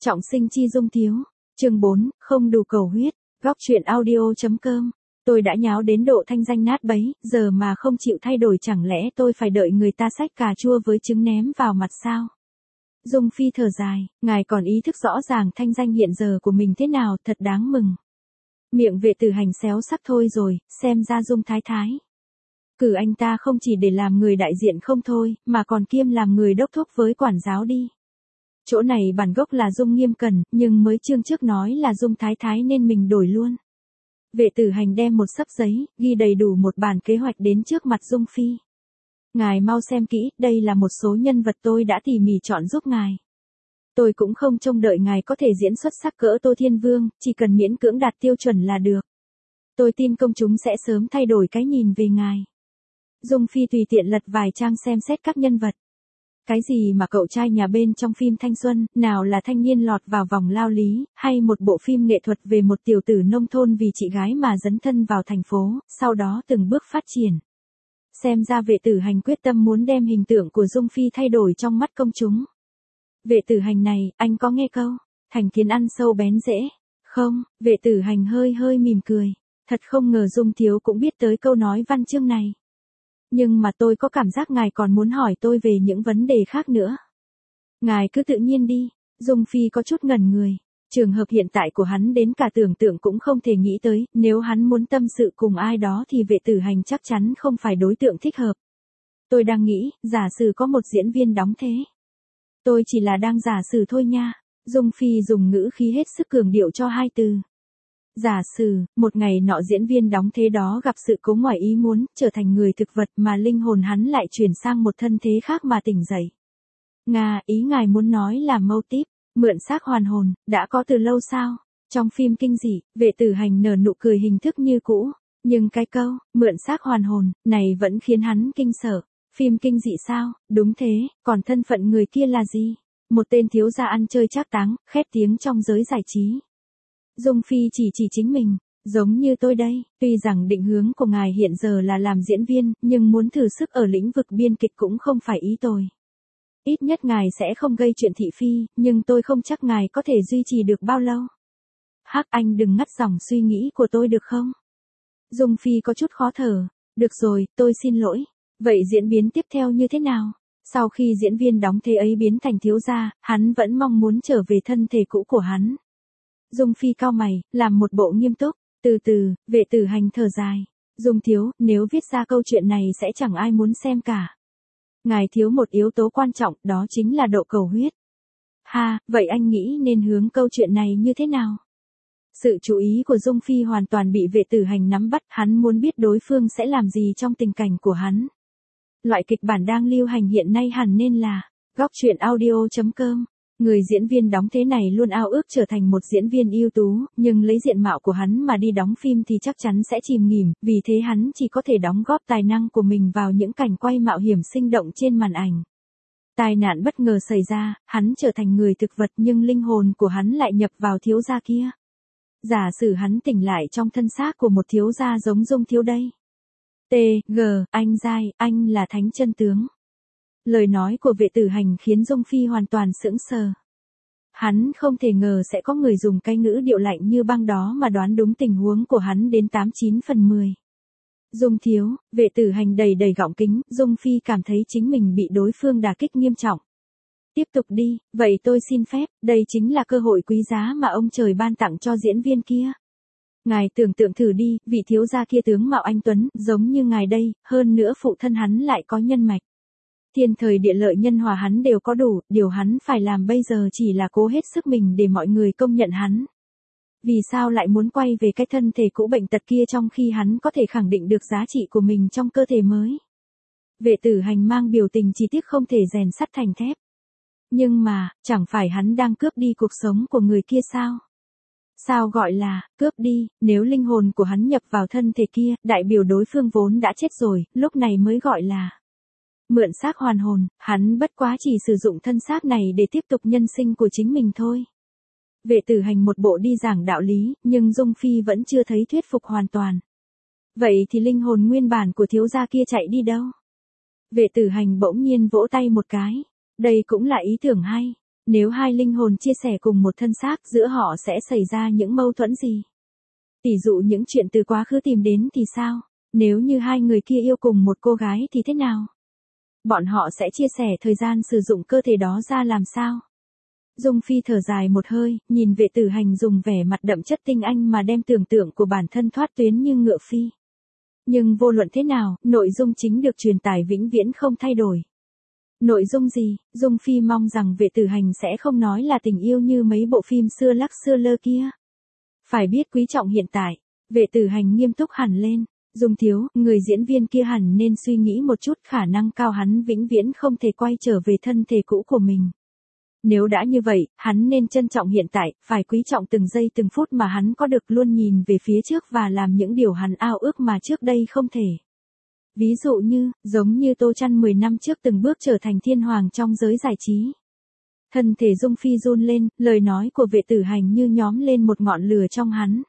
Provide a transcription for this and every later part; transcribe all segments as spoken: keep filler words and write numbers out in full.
Trọng sinh chi Dung Thiếu. Chương bốn, không đủ cầu huyết. Góc truyện audio.com. Tôi đã nháo đến độ thanh danh nát bấy, giờ mà không chịu thay đổi chẳng lẽ tôi phải đợi người ta xách cà chua với trứng ném vào mặt sao? Dung Phi thở dài, ngài còn ý thức rõ ràng thanh danh hiện giờ của mình thế nào, thật đáng mừng. Miệng Vệ Tử Hành xéo sắc thôi rồi, xem ra Dung Thái Thái. Cử anh ta không chỉ để làm người đại diện không thôi, mà còn kiêm làm người đốc thúc với quản giáo đi. Chỗ này bản gốc là Dung Nghiêm Cẩn, nhưng mới chương trước nói là Dung Thái Thái nên mình đổi luôn. Vệ Tử Hành đem một xấp giấy, ghi đầy đủ một bản kế hoạch đến trước mặt Dung Phi. Ngài mau xem kỹ, đây là một số nhân vật tôi đã tỉ mỉ chọn giúp ngài. Tôi cũng không trông đợi ngài có thể diễn xuất sắc cỡ Tô Thiên Vương, chỉ cần miễn cưỡng đạt tiêu chuẩn là được. Tôi tin công chúng sẽ sớm thay đổi cái nhìn về ngài. Dung Phi tùy tiện lật vài trang xem xét các nhân vật. Cái gì mà cậu trai nhà bên trong phim thanh xuân, nào là thanh niên lọt vào vòng lao lý, hay một bộ phim nghệ thuật về một tiểu tử nông thôn vì chị gái mà dấn thân vào thành phố, sau đó từng bước phát triển. Xem ra Vệ Tử Hành quyết tâm muốn đem hình tượng của Dung Phi thay đổi trong mắt công chúng. Vệ Tử Hành này, anh có nghe câu, thành kiến ăn sâu bén rễ, không? Vệ Tử Hành hơi hơi mỉm cười, thật không ngờ Dung Thiếu cũng biết tới câu nói văn chương này. Nhưng mà tôi có cảm giác ngài còn muốn hỏi tôi về những vấn đề khác nữa. Ngài cứ tự nhiên đi. Dung Phi có chút ngẩn người. Trường hợp hiện tại của hắn đến cả tưởng tượng cũng không thể nghĩ tới, nếu hắn muốn tâm sự cùng ai đó thì Vệ Tử Hành chắc chắn không phải đối tượng thích hợp. Tôi đang nghĩ, giả sử có một diễn viên đóng thế. Tôi chỉ là đang giả sử thôi nha. Dung Phi dùng ngữ khí hết sức cường điệu cho hai từ. Giả sử, một ngày nọ diễn viên đóng thế đó gặp sự cố ngoài ý muốn, trở thành người thực vật mà linh hồn hắn lại chuyển sang một thân thế khác mà tỉnh dậy. Nga, ý ngài muốn nói là mâu típ, mượn xác hoàn hồn, đã có từ lâu sao? Trong phim kinh dị, Vệ Tử Hành nở nụ cười hình thức như cũ, nhưng cái câu, mượn xác hoàn hồn, này vẫn khiến hắn kinh sợ. Phim kinh dị sao? Đúng thế, còn thân phận người kia là gì? Một tên thiếu gia ăn chơi trác táng, khét tiếng trong giới giải trí. Dung Phi chỉ chỉ chính mình, giống như tôi đây, tuy rằng định hướng của ngài hiện giờ là làm diễn viên, nhưng muốn thử sức ở lĩnh vực biên kịch cũng không phải ý tôi. Ít nhất ngài sẽ không gây chuyện thị phi, nhưng tôi không chắc ngài có thể duy trì được bao lâu. Hắc, anh đừng ngắt dòng suy nghĩ của tôi được không? Dung Phi có chút khó thở, được rồi, tôi xin lỗi. Vậy diễn biến tiếp theo như thế nào? Sau khi diễn viên đóng thế ấy biến thành thiếu gia, hắn vẫn mong muốn trở về thân thể cũ của hắn. Dung Phi cau mày, làm một bộ nghiêm túc, từ từ, Vệ Tử Hành thở dài. Dung Thiếu, nếu viết ra câu chuyện này sẽ chẳng ai muốn xem cả. Ngài thiếu một yếu tố quan trọng, đó chính là độ cầu huyết. Ha, vậy anh nghĩ nên hướng câu chuyện này như thế nào? Sự chú ý của Dung Phi hoàn toàn bị Vệ Tử Hành nắm bắt, hắn muốn biết đối phương sẽ làm gì trong tình cảnh của hắn. Loại kịch bản đang lưu hành hiện nay hẳn nên là góc truyện audio.com. Người diễn viên đóng thế này luôn ao ước trở thành một diễn viên ưu tú, nhưng lấy diện mạo của hắn mà đi đóng phim thì chắc chắn sẽ chìm nghỉm, vì thế hắn chỉ có thể đóng góp tài năng của mình vào những cảnh quay mạo hiểm sinh động trên màn ảnh. Tai nạn bất ngờ xảy ra, hắn trở thành người thực vật nhưng linh hồn của hắn lại nhập vào thiếu gia kia. Giả sử hắn tỉnh lại trong thân xác của một thiếu gia giống Dung Thiếu đây. T, G, anh giai, anh là thánh chân tướng. Lời nói của Vệ Tử Hành khiến Dung Phi hoàn toàn sững sờ. Hắn không thể ngờ sẽ có người dùng cái ngữ điệu lạnh như băng đó mà đoán đúng tình huống của hắn đến tám chín phần mười. Dung Thiếu, Vệ Tử Hành đầy đầy gọng kính, Dung Phi cảm thấy chính mình bị đối phương đả kích nghiêm trọng. Tiếp tục đi, vậy tôi xin phép, đây chính là cơ hội quý giá mà ông trời ban tặng cho diễn viên kia. Ngài tưởng tượng thử đi, vị thiếu gia kia tướng mạo anh tuấn, giống như ngài đây, hơn nữa phụ thân hắn lại có nhân mạch. Thiên thời địa lợi nhân hòa hắn đều có đủ, điều hắn phải làm bây giờ chỉ là cố hết sức mình để mọi người công nhận hắn. Vì sao lại muốn quay về cái thân thể cũ bệnh tật kia trong khi hắn có thể khẳng định được giá trị của mình trong cơ thể mới? Vệ Tử Hành mang biểu tình chỉ tiếc không thể rèn sắt thành thép. Nhưng mà, chẳng phải hắn đang cướp đi cuộc sống của người kia sao? Sao gọi là, cướp đi, nếu linh hồn của hắn nhập vào thân thể kia, đại biểu đối phương vốn đã chết rồi, lúc này mới gọi là mượn xác hoàn hồn, hắn bất quá chỉ sử dụng thân xác này để tiếp tục nhân sinh của chính mình thôi. Vệ Tử Hành một bộ đi giảng đạo lý, nhưng Dung Phi vẫn chưa thấy thuyết phục hoàn toàn. Vậy thì linh hồn nguyên bản của thiếu gia kia chạy đi đâu? Vệ Tử Hành bỗng nhiên vỗ tay một cái. Đây cũng là ý tưởng hay. Nếu hai linh hồn chia sẻ cùng một thân xác, giữa họ sẽ xảy ra những mâu thuẫn gì? Tỷ dụ những chuyện từ quá khứ tìm đến thì sao? Nếu như hai người kia yêu cùng một cô gái thì thế nào? Bọn họ sẽ chia sẻ thời gian sử dụng cơ thể đó ra làm sao? Dung Phi thở dài một hơi, nhìn Vệ Tử Hành dùng vẻ mặt đậm chất tinh anh mà đem tưởng tượng của bản thân thoát tuyến như ngựa phi. Nhưng vô luận thế nào, nội dung chính được truyền tải vĩnh viễn không thay đổi. Nội dung gì? Dung Phi mong rằng Vệ Tử Hành sẽ không nói là tình yêu như mấy bộ phim xưa lắc xưa lơ kia. Phải biết quý trọng hiện tại. Vệ Tử Hành nghiêm túc hẳn lên. Dung thiếu, người diễn viên kia hẳn nên suy nghĩ một chút, khả năng cao hắn vĩnh viễn không thể quay trở về thân thể cũ của mình. Nếu đã như vậy, hắn nên trân trọng hiện tại, phải quý trọng từng giây từng phút mà hắn có được, luôn nhìn về phía trước và làm những điều hắn ao ước mà trước đây không thể. Ví dụ như, giống như Tô Trăn mười năm trước từng bước trở thành thiên hoàng trong giới giải trí. Thân thể Dung Phi run lên, lời nói của Vệ Tử Hành như nhóm lên một ngọn lửa trong hắn.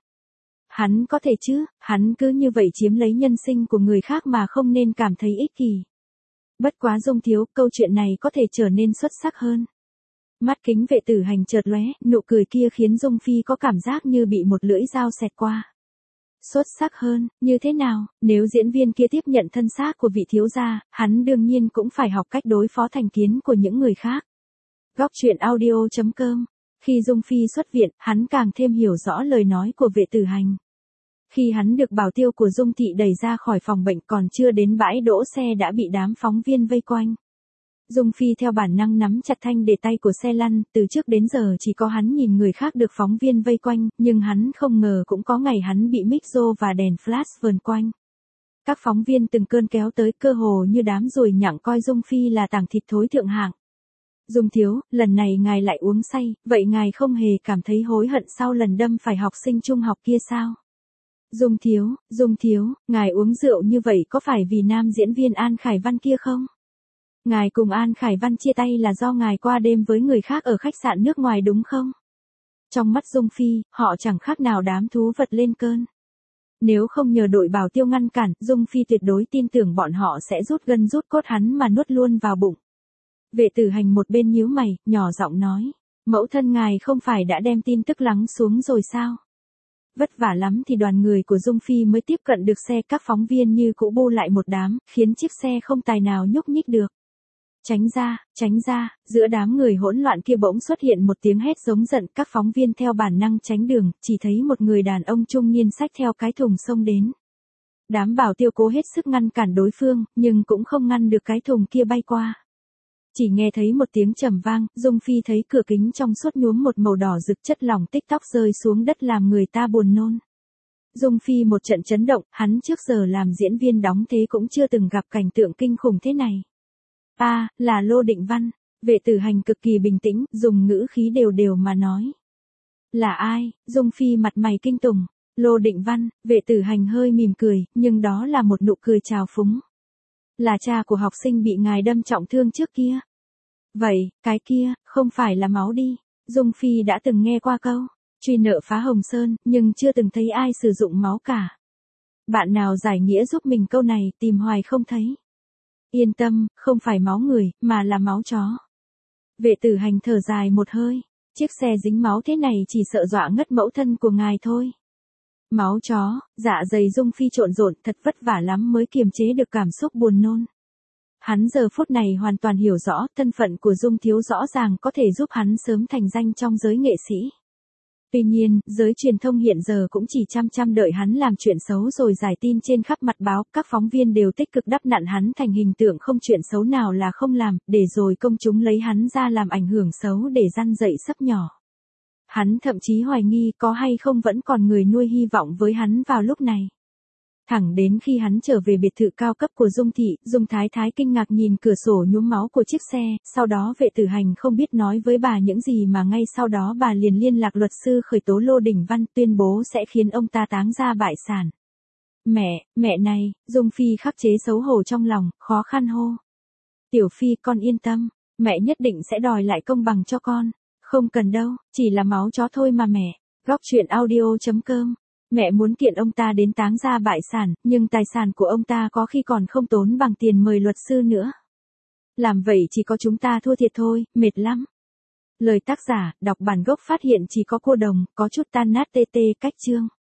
Hắn có thể chứ, hắn cứ như vậy chiếm lấy nhân sinh của người khác mà không nên cảm thấy ích kỷ. Bất quá Dung thiếu, câu chuyện này có thể trở nên xuất sắc hơn. Mắt kính Vệ Tử Hành chợt lóe, nụ cười kia khiến Dung Phi có cảm giác như bị một lưỡi dao xẹt qua. Xuất sắc hơn, như thế nào? Nếu diễn viên kia tiếp nhận thân xác của vị thiếu gia, hắn đương nhiên cũng phải học cách đối phó thành kiến của những người khác. Góc truyện audio chấm com. Khi Dung Phi xuất viện, hắn càng thêm hiểu rõ lời nói của Vệ Tử Hành. Khi hắn được bảo tiêu của Dung thị đẩy ra khỏi phòng bệnh, còn chưa đến bãi đỗ xe đã bị đám phóng viên vây quanh. Dung Phi theo bản năng nắm chặt thanh để tay của xe lăn, từ trước đến giờ chỉ có hắn nhìn người khác được phóng viên vây quanh, nhưng hắn không ngờ cũng có ngày hắn bị mic rô và đèn flash vờn quanh. Các phóng viên từng cơn kéo tới, cơ hồ như đám ruồi nhặng coi Dung Phi là tảng thịt thối thượng hạng. Dung thiếu, lần này ngài lại uống say, vậy ngài không hề cảm thấy hối hận sau lần đâm phải học sinh trung học kia sao? Dung thiếu, Dung thiếu, ngài uống rượu như vậy có phải vì nam diễn viên An Khải Văn kia không? Ngài cùng An Khải Văn chia tay là do ngài qua đêm với người khác ở khách sạn nước ngoài đúng không? Trong mắt Dung Phi, họ chẳng khác nào đám thú vật lên cơn. Nếu không nhờ đội bảo tiêu ngăn cản, Dung Phi tuyệt đối tin tưởng bọn họ sẽ rút gân rút cốt hắn mà nuốt luôn vào bụng. Vệ Tử Hành một bên nhíu mày, nhỏ giọng nói, mẫu thân ngài không phải đã đem tin tức lắng xuống rồi sao? Vất vả lắm thì đoàn người của Dung Phi mới tiếp cận được xe, các phóng viên như cũ bu lại một đám, khiến chiếc xe không tài nào nhúc nhích được. Tránh ra, tránh ra, giữa đám người hỗn loạn kia bỗng xuất hiện một tiếng hét giống giận, các phóng viên theo bản năng tránh đường, chỉ thấy một người đàn ông trung niên xách theo cái thùng xông đến. Đám bảo tiêu cố hết sức ngăn cản đối phương, nhưng cũng không ngăn được cái thùng kia bay qua. Chỉ nghe thấy một tiếng trầm vang, Dung Phi thấy cửa kính trong suốt nhuốm một màu đỏ rực, chất lỏng tích tóc rơi xuống đất làm người ta buồn nôn. Dung Phi một trận chấn động, hắn trước giờ làm diễn viên đóng thế cũng chưa từng gặp cảnh tượng kinh khủng thế này. A, à, là Lô Định Văn. Vệ Tử Hành cực kỳ bình tĩnh, dùng ngữ khí đều đều mà nói. Là ai? Dung Phi mặt mày kinh tủng. Lô Định Văn. Vệ Tử Hành hơi mỉm cười, nhưng đó là một nụ cười trào phúng. Là cha của học sinh bị ngài đâm trọng thương trước kia. Vậy, cái kia, không phải là máu đi. Dung Phi đã từng nghe qua câu truy nợ phá Hồng Sơn, nhưng chưa từng thấy ai sử dụng máu cả. Bạn nào giải nghĩa giúp mình câu này, tìm hoài không thấy. Yên tâm, không phải máu người, mà là máu chó. Vệ Tử Hành thở dài một hơi. Chiếc xe dính máu thế này chỉ sợ dọa ngất mẫu thân của ngài thôi. Máu chó, dạ dày Dung Phi trộn rộn, thật vất vả lắm mới kiềm chế được cảm xúc buồn nôn. Hắn giờ phút này hoàn toàn hiểu rõ, thân phận của Dung thiếu rõ ràng có thể giúp hắn sớm thành danh trong giới nghệ sĩ. Tuy nhiên, giới truyền thông hiện giờ cũng chỉ chăm chăm đợi hắn làm chuyện xấu rồi giải tin trên khắp mặt báo, các phóng viên đều tích cực đắp nặn hắn thành hình tượng không chuyện xấu nào là không làm, để rồi công chúng lấy hắn ra làm ảnh hưởng xấu để răn dậy sấp nhỏ. Hắn thậm chí hoài nghi có hay không vẫn còn người nuôi hy vọng với hắn vào lúc này. Thẳng đến khi hắn trở về biệt thự cao cấp của Dung thị, Dung Thái Thái kinh ngạc nhìn cửa sổ nhuốm máu của chiếc xe, sau đó Vệ Tử Hành không biết nói với bà những gì mà ngay sau đó bà liền liên lạc luật sư khởi tố Lô Đình Văn, tuyên bố sẽ khiến ông ta táng ra bại sản. Mẹ, mẹ này, Dung Phi khắc chế xấu hổ trong lòng, khó khăn hô. Tiểu Phi con yên tâm, mẹ nhất định sẽ đòi lại công bằng cho con. Không cần đâu, chỉ là máu chó thôi mà mẹ. Góc truyện audio chấm com. Mẹ muốn kiện ông ta đến táng ra bại sản, nhưng tài sản của ông ta có khi còn không tốn bằng tiền mời luật sư nữa. Làm vậy chỉ có chúng ta thua thiệt thôi, mệt lắm. Lời tác giả, đọc bản gốc phát hiện chỉ có cô đồng, có chút tan nát tê tê cách chương.